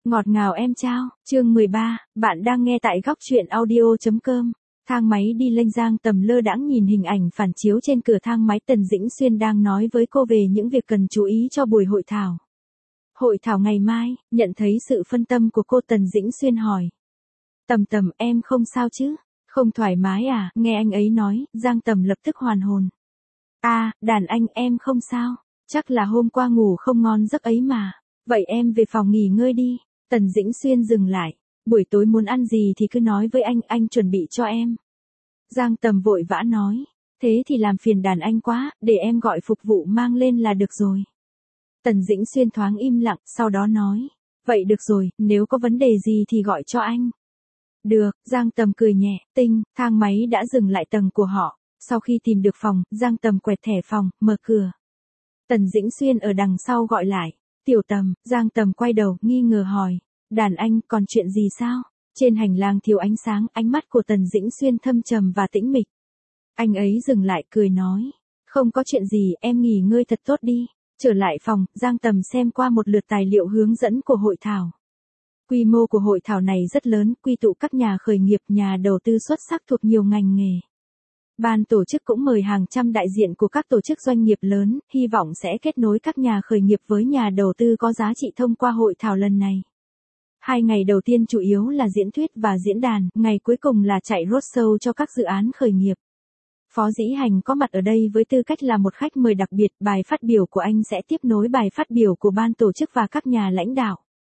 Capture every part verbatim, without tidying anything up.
Ngọt ngào em trao, chương mười ba, bạn đang nghe tại góc truyện audio.com. Thang máy đi lên. Giang Tầm lơ đãng nhìn hình ảnh phản chiếu trên cửa thang máy. Tần Dĩnh Xuyên đang nói với cô về những việc cần chú ý cho buổi hội thảo. Hội thảo ngày mai, nhận thấy sự phân tâm của cô, Tần Dĩnh Xuyên hỏi. Tầm Tầm, em không sao chứ? Không thoải mái à? Nghe anh ấy nói, Giang Tầm lập tức hoàn hồn. À, đàn anh, em không sao. Chắc là hôm qua ngủ không ngon giấc ấy mà. Vậy em về phòng nghỉ ngơi đi. Tần Dĩnh Xuyên dừng lại. Buổi tối muốn ăn gì thì cứ nói với anh, anh chuẩn bị cho em. Giang Tầm vội vã nói. Thế thì làm phiền đàn anh quá, để em gọi phục vụ mang lên là được rồi. Tần Dĩnh Xuyên thoáng im lặng, sau đó nói. Vậy được rồi, nếu có vấn đề gì thì gọi cho anh. Được, Giang Tầm cười nhẹ, tinh, thang máy đã dừng lại tầng của họ. Sau khi tìm được phòng, Giang Tầm quẹt thẻ phòng, mở cửa. Tần Dĩnh Xuyên ở đằng sau gọi lại. Tiểu Tầm. Giang Tầm quay đầu, nghi ngờ hỏi. Đàn anh, còn chuyện gì sao? Trên hành lang thiếu ánh sáng, ánh mắt của Tần Dĩnh Xuyên thâm trầm và tĩnh mịch. Anh ấy dừng lại, cười nói. Không có chuyện gì, em nghỉ ngơi thật tốt đi. Trở lại phòng, Giang Tầm xem qua một lượt tài liệu hướng dẫn của hội thảo. Quy mô của hội thảo này rất lớn, quy tụ các nhà khởi nghiệp, nhà đầu tư xuất sắc thuộc nhiều ngành nghề. Ban tổ chức cũng mời hàng trăm đại diện của các tổ chức doanh nghiệp lớn, hy vọng sẽ kết nối các nhà khởi nghiệp với nhà đầu tư có giá trị thông qua hội thảo lần này. Hai ngày đầu tiên chủ yếu là diễn thuyết và diễn đàn, ngày cuối cùng là chạy roadshow cho các dự án khởi nghiệp. Phó Dĩ Hành có mặt ở đây với tư cách là một khách mời đặc biệt, bài phát biểu của anh sẽ tiếp nối bài phát biểu của ban tổ chức và các nhà lãnh đạo.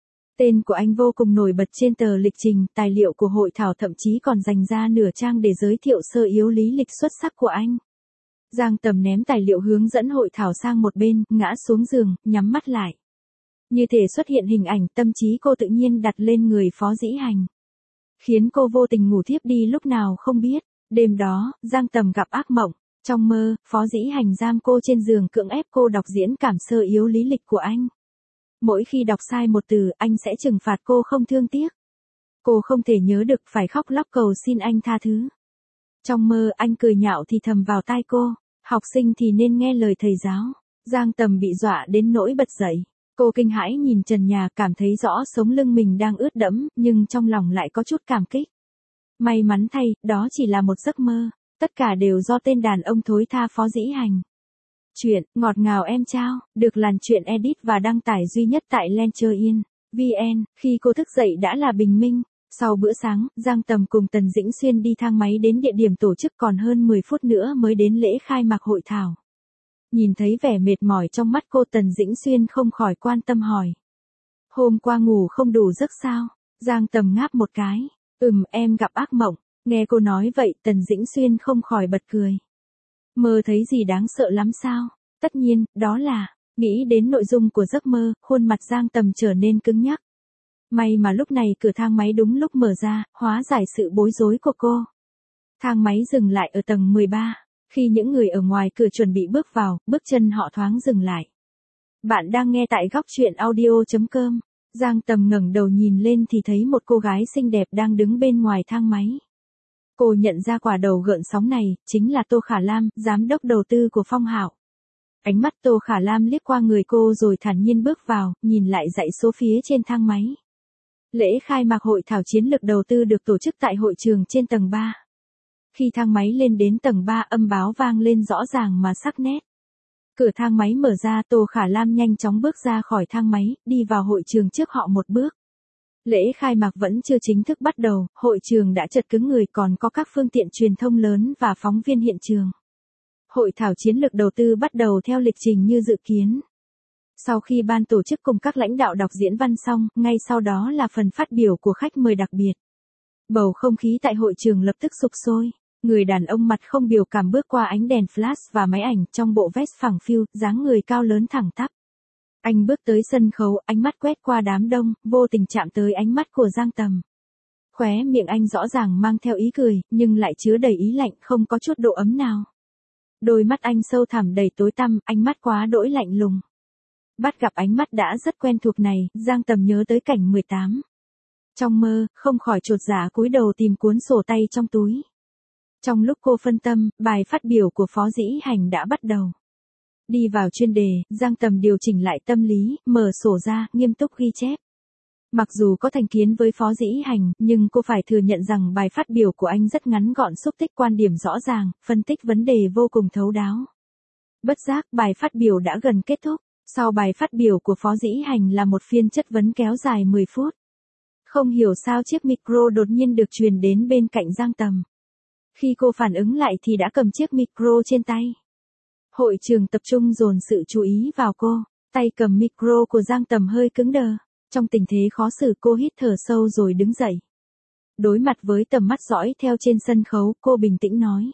Tên của anh vô cùng nổi bật trên tờ lịch trình, tài liệu của hội thảo thậm chí còn dành ra nửa trang để giới thiệu sơ yếu lý lịch xuất sắc của anh. Giang Tầm ném tài liệu hướng dẫn hội thảo sang một bên, ngã xuống giường, nhắm mắt lại. Như thể xuất hiện hình ảnh, tâm trí cô tự nhiên đặt lên người Phó Dĩ Hành. Khiến cô vô tình ngủ thiếp đi lúc nào không biết. Đêm đó, Giang Tầm gặp ác mộng. Trong mơ, Phó Dĩ Hành giam cô trên giường, cưỡng ép cô đọc diễn cảm sơ yếu lý lịch của anh. Mỗi khi đọc sai một từ, anh sẽ trừng phạt cô không thương tiếc. Cô không thể nhớ được, phải khóc lóc cầu xin anh tha thứ. Trong mơ, anh cười nhạo thì thầm vào tai cô. Học sinh thì nên nghe lời thầy giáo. Giang Tầm bị dọa đến nỗi bật dậy. Cô kinh hãi nhìn trần nhà, cảm thấy rõ sống lưng mình đang ướt đẫm, nhưng trong lòng lại có chút cảm kích. May mắn thay, đó chỉ là một giấc mơ. Tất cả đều do tên đàn ông thối tha Phó Dĩ Hành. Chuyện Ngọt ngào em trao được Làn Chuyện edit và đăng tải duy nhất tại Lencher.in vn. Khi cô thức dậy đã là bình minh. Sau bữa sáng, Giang Tầm cùng Tần Dĩnh Xuyên đi thang máy đến địa điểm tổ chức, còn hơn mười phút nữa mới đến lễ khai mạc hội thảo. Nhìn thấy vẻ mệt mỏi trong mắt cô, Tần Dĩnh Xuyên không khỏi quan tâm hỏi. Hôm qua ngủ không đủ giấc sao? Giang Tầm ngáp một cái. Ừm, em gặp ác mộng. Nghe cô nói vậy, Tần Dĩnh Xuyên không khỏi bật cười. Mơ thấy gì đáng sợ lắm sao? Tất nhiên, đó là, nghĩ đến nội dung của giấc mơ, khuôn mặt Giang Tầm trở nên cứng nhắc. May mà lúc này cửa thang máy đúng lúc mở ra, hóa giải sự bối rối của cô. Thang máy dừng lại ở tầng mười ba. Khi những người ở ngoài cửa chuẩn bị bước vào, bước chân họ thoáng dừng lại. Bạn đang nghe tại góc truyện audio.com. Giang Tầm ngẩng đầu nhìn lên thì thấy một cô gái xinh đẹp đang đứng bên ngoài thang máy. Cô nhận ra quả đầu gợn sóng này, chính là Tô Khả Lam, giám đốc đầu tư của Phong Hạo. Ánh mắt Tô Khả Lam liếc qua người cô rồi thản nhiên bước vào, nhìn lại dãy số phía trên thang máy. Lễ khai mạc hội thảo chiến lược đầu tư được tổ chức tại hội trường trên tầng ba. Khi thang máy lên đến tầng ba, âm báo vang lên rõ ràng mà sắc nét. Cửa thang máy mở ra, Tô Khả Lam nhanh chóng bước ra khỏi thang máy, đi vào hội trường trước họ một bước. Lễ khai mạc vẫn chưa chính thức bắt đầu, hội trường đã chật cứng người, còn có các phương tiện truyền thông lớn và phóng viên hiện trường. Hội thảo chiến lược đầu tư bắt đầu theo lịch trình như dự kiến. Sau khi ban tổ chức cùng các lãnh đạo đọc diễn văn xong, ngay sau đó là phần phát biểu của khách mời đặc biệt. Bầu không khí tại hội trường lập tức sục sôi. Người đàn ông mặt không biểu cảm bước qua ánh đèn flash và máy ảnh trong bộ vest phẳng phiu, dáng người cao lớn thẳng tắp. Anh bước tới sân khấu, ánh mắt quét qua đám đông, vô tình chạm tới ánh mắt của Giang Tầm. Khóe miệng anh rõ ràng mang theo ý cười, nhưng lại chứa đầy ý lạnh, không có chút độ ấm nào. Đôi mắt anh sâu thẳm đầy tối tăm, ánh mắt quá đỗi lạnh lùng. Bắt gặp ánh mắt đã rất quen thuộc này, Giang Tầm nhớ tới cảnh mười tám. Trong mơ, không khỏi chột dạ cúi đầu tìm cuốn sổ tay trong túi. Trong lúc cô phân tâm, bài phát biểu của Phó Dĩ Hành đã bắt đầu. Đi vào chuyên đề, Giang Tầm điều chỉnh lại tâm lý, mở sổ ra, nghiêm túc ghi chép. Mặc dù có thành kiến với Phó Dĩ Hành, nhưng cô phải thừa nhận rằng bài phát biểu của anh rất ngắn gọn, xúc tích quan điểm rõ ràng, phân tích vấn đề vô cùng thấu đáo. Bất giác, bài phát biểu đã gần kết thúc. Sau bài phát biểu của Phó Dĩ Hành là một phiên chất vấn kéo dài mười phút. Không hiểu sao chiếc micro đột nhiên được truyền đến bên cạnh Giang Tầm. Khi cô phản ứng lại thì đã cầm chiếc micro trên tay. Hội trường tập trung dồn sự chú ý vào cô, tay cầm micro của Giang Tầm hơi cứng đờ. Trong tình thế khó xử cô hít thở sâu rồi đứng dậy. Đối mặt với tầm mắt dõi theo trên sân khấu, cô bình tĩnh nói.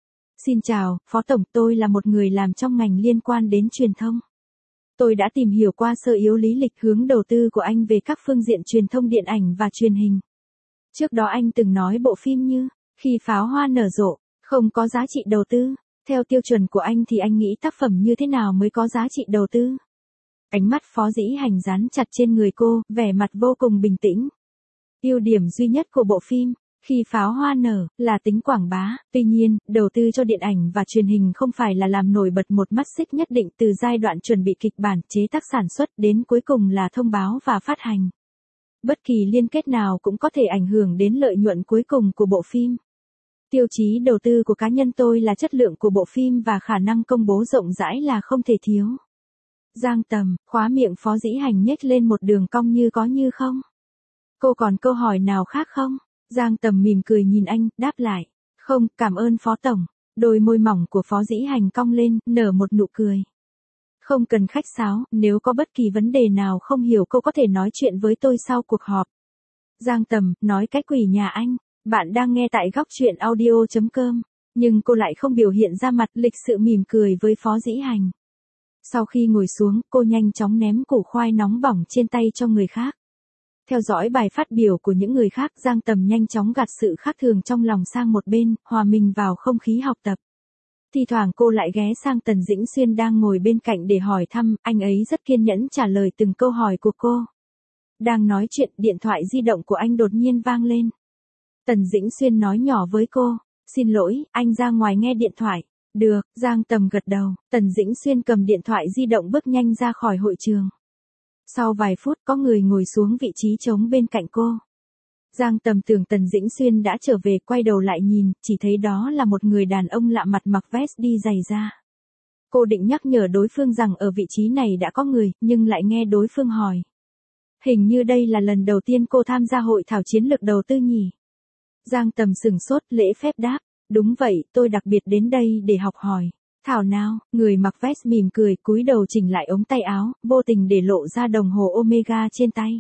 Xin chào, Phó Tổng, tôi là một người làm trong ngành liên quan đến truyền thông. Tôi đã tìm hiểu qua sơ yếu lý lịch hướng đầu tư của anh về các phương diện truyền thông điện ảnh và truyền hình. Trước đó anh từng nói bộ phim như, Khi pháo hoa nở rộ, không có giá trị đầu tư. Theo tiêu chuẩn của anh thì anh nghĩ tác phẩm như thế nào mới có giá trị đầu tư? Ánh mắt Phó Dĩ Hành dán chặt trên người cô, vẻ mặt vô cùng bình tĩnh. Ưu điểm duy nhất của bộ phim, Khi pháo hoa nở, là tính quảng bá. Tuy nhiên, đầu tư cho điện ảnh và truyền hình không phải là làm nổi bật một mắt xích nhất định từ giai đoạn chuẩn bị kịch bản, chế tác sản xuất đến cuối cùng là thông báo và phát hành. Bất kỳ liên kết nào cũng có thể ảnh hưởng đến lợi nhuận cuối cùng của bộ phim. Tiêu chí đầu tư của cá nhân tôi là chất lượng của bộ phim và khả năng công bố rộng rãi là không thể thiếu. Giang Tầm, khóa miệng Phó Dĩ Hành nhếch lên một đường cong như có như không. Cô còn câu hỏi nào khác không? Giang Tầm mỉm cười nhìn anh, đáp lại. Không, cảm ơn Phó Tổng. Đôi môi mỏng của Phó Dĩ Hành cong lên, nở một nụ cười. Không cần khách sáo, nếu có bất kỳ vấn đề nào không hiểu cô có thể nói chuyện với tôi sau cuộc họp. Giang Tầm, nói cái quỷ nhà anh. Bạn đang nghe tại góc truyện audio chấm com. Nhưng cô lại không biểu hiện ra mặt, lịch sự mỉm cười với Phó Dĩ Hành. Sau khi ngồi xuống, cô nhanh chóng ném củ khoai nóng bỏng trên tay cho người khác. Theo dõi bài phát biểu của những người khác, Giang Tầm nhanh chóng gạt sự khác thường trong lòng sang một bên, hòa mình vào không khí học tập. Thi thoảng cô lại ghé sang Tần Dĩnh Xuyên đang ngồi bên cạnh để hỏi thăm, anh ấy rất kiên nhẫn trả lời từng câu hỏi của cô. Đang nói chuyện, điện thoại di động của anh đột nhiên vang lên. Tần Dĩnh Xuyên nói nhỏ với cô, xin lỗi, anh ra ngoài nghe điện thoại. Được, Giang Tầm gật đầu, Tần Dĩnh Xuyên cầm điện thoại di động bước nhanh ra khỏi hội trường. Sau vài phút có người ngồi xuống vị trí trống bên cạnh cô. Giang Tầm tưởng Tần Dĩnh Xuyên đã trở về, quay đầu lại nhìn, chỉ thấy đó là một người đàn ông lạ mặt mặc vest đi giày da. Cô định nhắc nhở đối phương rằng ở vị trí này đã có người, nhưng lại nghe đối phương hỏi. Hình như đây là lần đầu tiên cô tham gia hội thảo chiến lược đầu tư nhỉ? Giang Tầm sửng sốt, lễ phép đáp. Đúng vậy, tôi đặc biệt đến đây để học hỏi. Thảo nào, người mặc vest mỉm cười, cúi đầu chỉnh lại ống tay áo, vô tình để lộ ra đồng hồ Omega trên tay.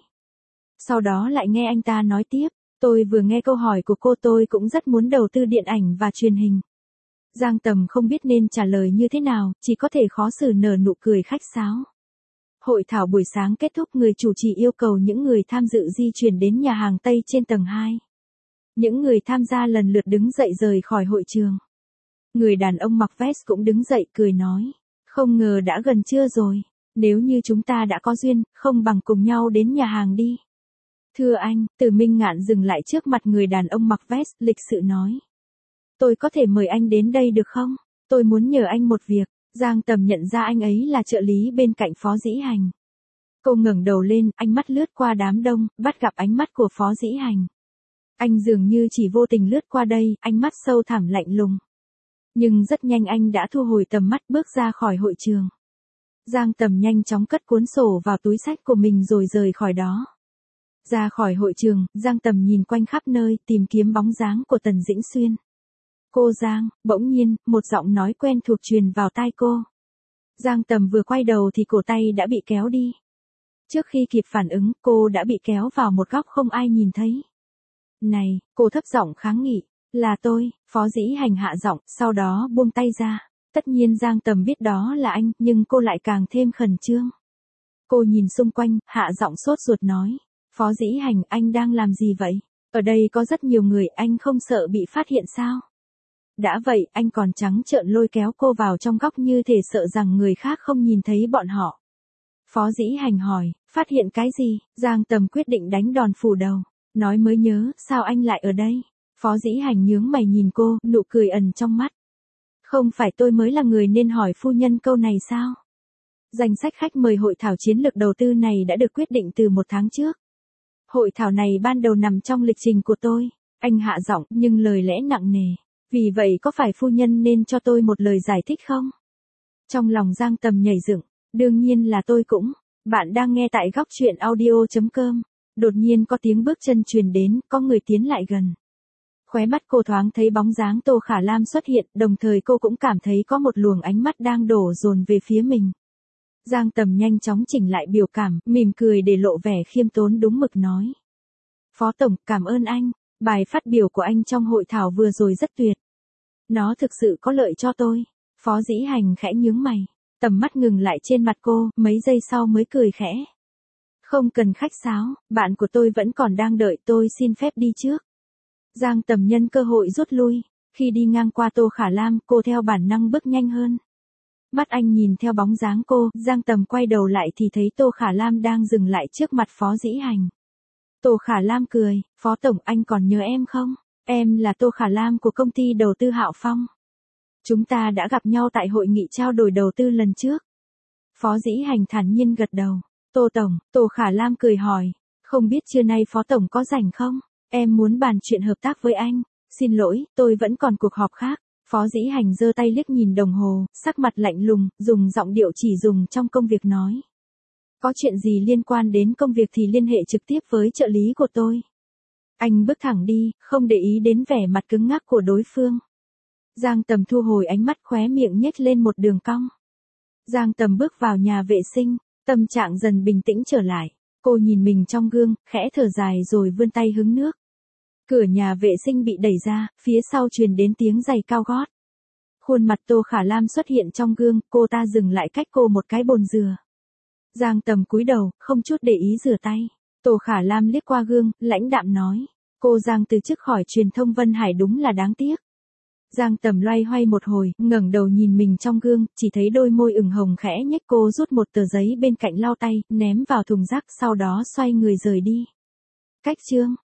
Sau đó lại nghe anh ta nói tiếp, tôi vừa nghe câu hỏi của cô, tôi cũng rất muốn đầu tư điện ảnh và truyền hình. Giang Tầm không biết nên trả lời như thế nào, chỉ có thể khó xử nở nụ cười khách sáo. Hội thảo buổi sáng kết thúc, người chủ trì yêu cầu những người tham dự di chuyển đến nhà hàng Tây trên tầng hai. Những người tham gia lần lượt đứng dậy rời khỏi hội trường. Người đàn ông mặc vest cũng đứng dậy cười nói, không ngờ đã gần trưa rồi, nếu như chúng ta đã có duyên, không bằng cùng nhau đến nhà hàng đi. Thưa anh, Từ Minh Ngạn dừng lại trước mặt người đàn ông mặc vest, lịch sự nói. Tôi có thể mời anh đến đây được không? Tôi muốn nhờ anh một việc. Giang Tầm nhận ra anh ấy là trợ lý bên cạnh Phó Dĩ Hành. Cô ngẩng đầu lên, ánh mắt lướt qua đám đông, bắt gặp ánh mắt của Phó Dĩ Hành. Anh dường như chỉ vô tình lướt qua đây, ánh mắt sâu thẳm lạnh lùng. Nhưng rất nhanh anh đã thu hồi tầm mắt, bước ra khỏi hội trường. Giang Tầm nhanh chóng cất cuốn sổ vào túi xách của mình rồi rời khỏi đó. Ra khỏi hội trường, Giang Tầm nhìn quanh khắp nơi, tìm kiếm bóng dáng của Tần Dĩnh Xuyên. Cô Giang, bỗng nhiên, một giọng nói quen thuộc truyền vào tai cô. Giang Tầm vừa quay đầu thì cổ tay đã bị kéo đi. Trước khi kịp phản ứng, cô đã bị kéo vào một góc không ai nhìn thấy. Này, cô thấp giọng kháng nghị, là tôi. Phó Dĩ Hành hạ giọng, sau đó buông tay ra. Tất nhiên Giang Tầm biết đó là anh, nhưng cô lại càng thêm khẩn trương. Cô nhìn xung quanh, hạ giọng sốt ruột nói, Phó Dĩ Hành, anh đang làm gì vậy? Ở đây có rất nhiều người, anh không sợ bị phát hiện sao? Đã vậy, anh còn trắng trợn lôi kéo cô vào trong góc như thể sợ rằng người khác không nhìn thấy bọn họ. Phó Dĩ Hành hỏi, phát hiện cái gì? Giang Tầm quyết định đánh đòn phủ đầu. Nói mới nhớ, sao anh lại ở đây? Phó Dĩ Hành nhướng mày nhìn cô, nụ cười ẩn trong mắt. Không phải tôi mới là người nên hỏi phu nhân câu này sao? Danh sách khách mời hội thảo chiến lược đầu tư này đã được quyết định từ một tháng trước. Hội thảo này ban đầu nằm trong lịch trình của tôi. Anh hạ giọng nhưng lời lẽ nặng nề. Vì vậy có phải phu nhân nên cho tôi một lời giải thích không? Trong lòng Giang Tầm nhảy dựng. Đương nhiên là tôi cũng. Bạn đang nghe tại góc chuyện audio chấm com. Đột nhiên có tiếng bước chân truyền đến, có người tiến lại gần. Khóe mắt cô thoáng thấy bóng dáng Tô Khả Lam xuất hiện, đồng thời cô cũng cảm thấy có một luồng ánh mắt đang đổ dồn về phía mình. Giang Tầm nhanh chóng chỉnh lại biểu cảm, mỉm cười để lộ vẻ khiêm tốn đúng mực nói. Phó Tổng, cảm ơn anh. Bài phát biểu của anh trong hội thảo vừa rồi rất tuyệt. Nó thực sự có lợi cho tôi. Phó Dĩ Hành khẽ nhướng mày. Tầm mắt ngừng lại trên mặt cô, mấy giây sau mới cười khẽ. Không cần khách sáo, bạn của tôi vẫn còn đang đợi, tôi xin phép đi trước. Giang Tầm nhân cơ hội rút lui. Khi đi ngang qua Tô Khả Lam, cô theo bản năng bước nhanh hơn. Mắt anh nhìn theo bóng dáng cô, Giang Tầm quay đầu lại thì thấy Tô Khả Lam đang dừng lại trước mặt Phó Dĩ Hành. Tô Khả Lam cười, Phó Tổng, anh còn nhớ em không? Em là Tô Khả Lam của công ty đầu tư Hạo Phong. Chúng ta đã gặp nhau tại hội nghị trao đổi đầu tư lần trước. Phó Dĩ Hành thản nhiên gật đầu. Tô Tổng, Tô Khả Lam cười hỏi, không biết trưa nay Phó Tổng có rảnh không? Em muốn bàn chuyện hợp tác với anh. Xin lỗi, tôi vẫn còn cuộc họp khác. Phó Dĩ Hành giơ tay liếc nhìn đồng hồ, sắc mặt lạnh lùng, dùng giọng điệu chỉ dùng trong công việc nói. Có chuyện gì liên quan đến công việc thì liên hệ trực tiếp với trợ lý của tôi. Anh bước thẳng đi, không để ý đến vẻ mặt cứng ngắc của đối phương. Giang Tầm thu hồi ánh mắt, khóe miệng nhếch lên một đường cong. Giang Tầm bước vào nhà vệ sinh, tâm trạng dần bình tĩnh trở lại. Cô nhìn mình trong gương, khẽ thở dài rồi vươn tay hứng nước. Cửa nhà vệ sinh bị đẩy ra, phía sau truyền đến tiếng giày cao gót. Khuôn mặt Tô Khả Lam xuất hiện trong gương, cô ta dừng lại cách cô một cái bồn dừa. Giang Tầm cúi đầu, không chút để ý rửa tay. Tô Khả Lam liếc qua gương, lãnh đạm nói. Cô Giang từ chức khỏi truyền thông Vân Hải đúng là đáng tiếc. Giang Tầm loay hoay một hồi, ngẩng đầu nhìn mình trong gương, chỉ thấy đôi môi ửng hồng khẽ nhếch. Cô rút một tờ giấy bên cạnh lau tay, ném vào thùng rác, sau đó xoay người rời đi. Cách chương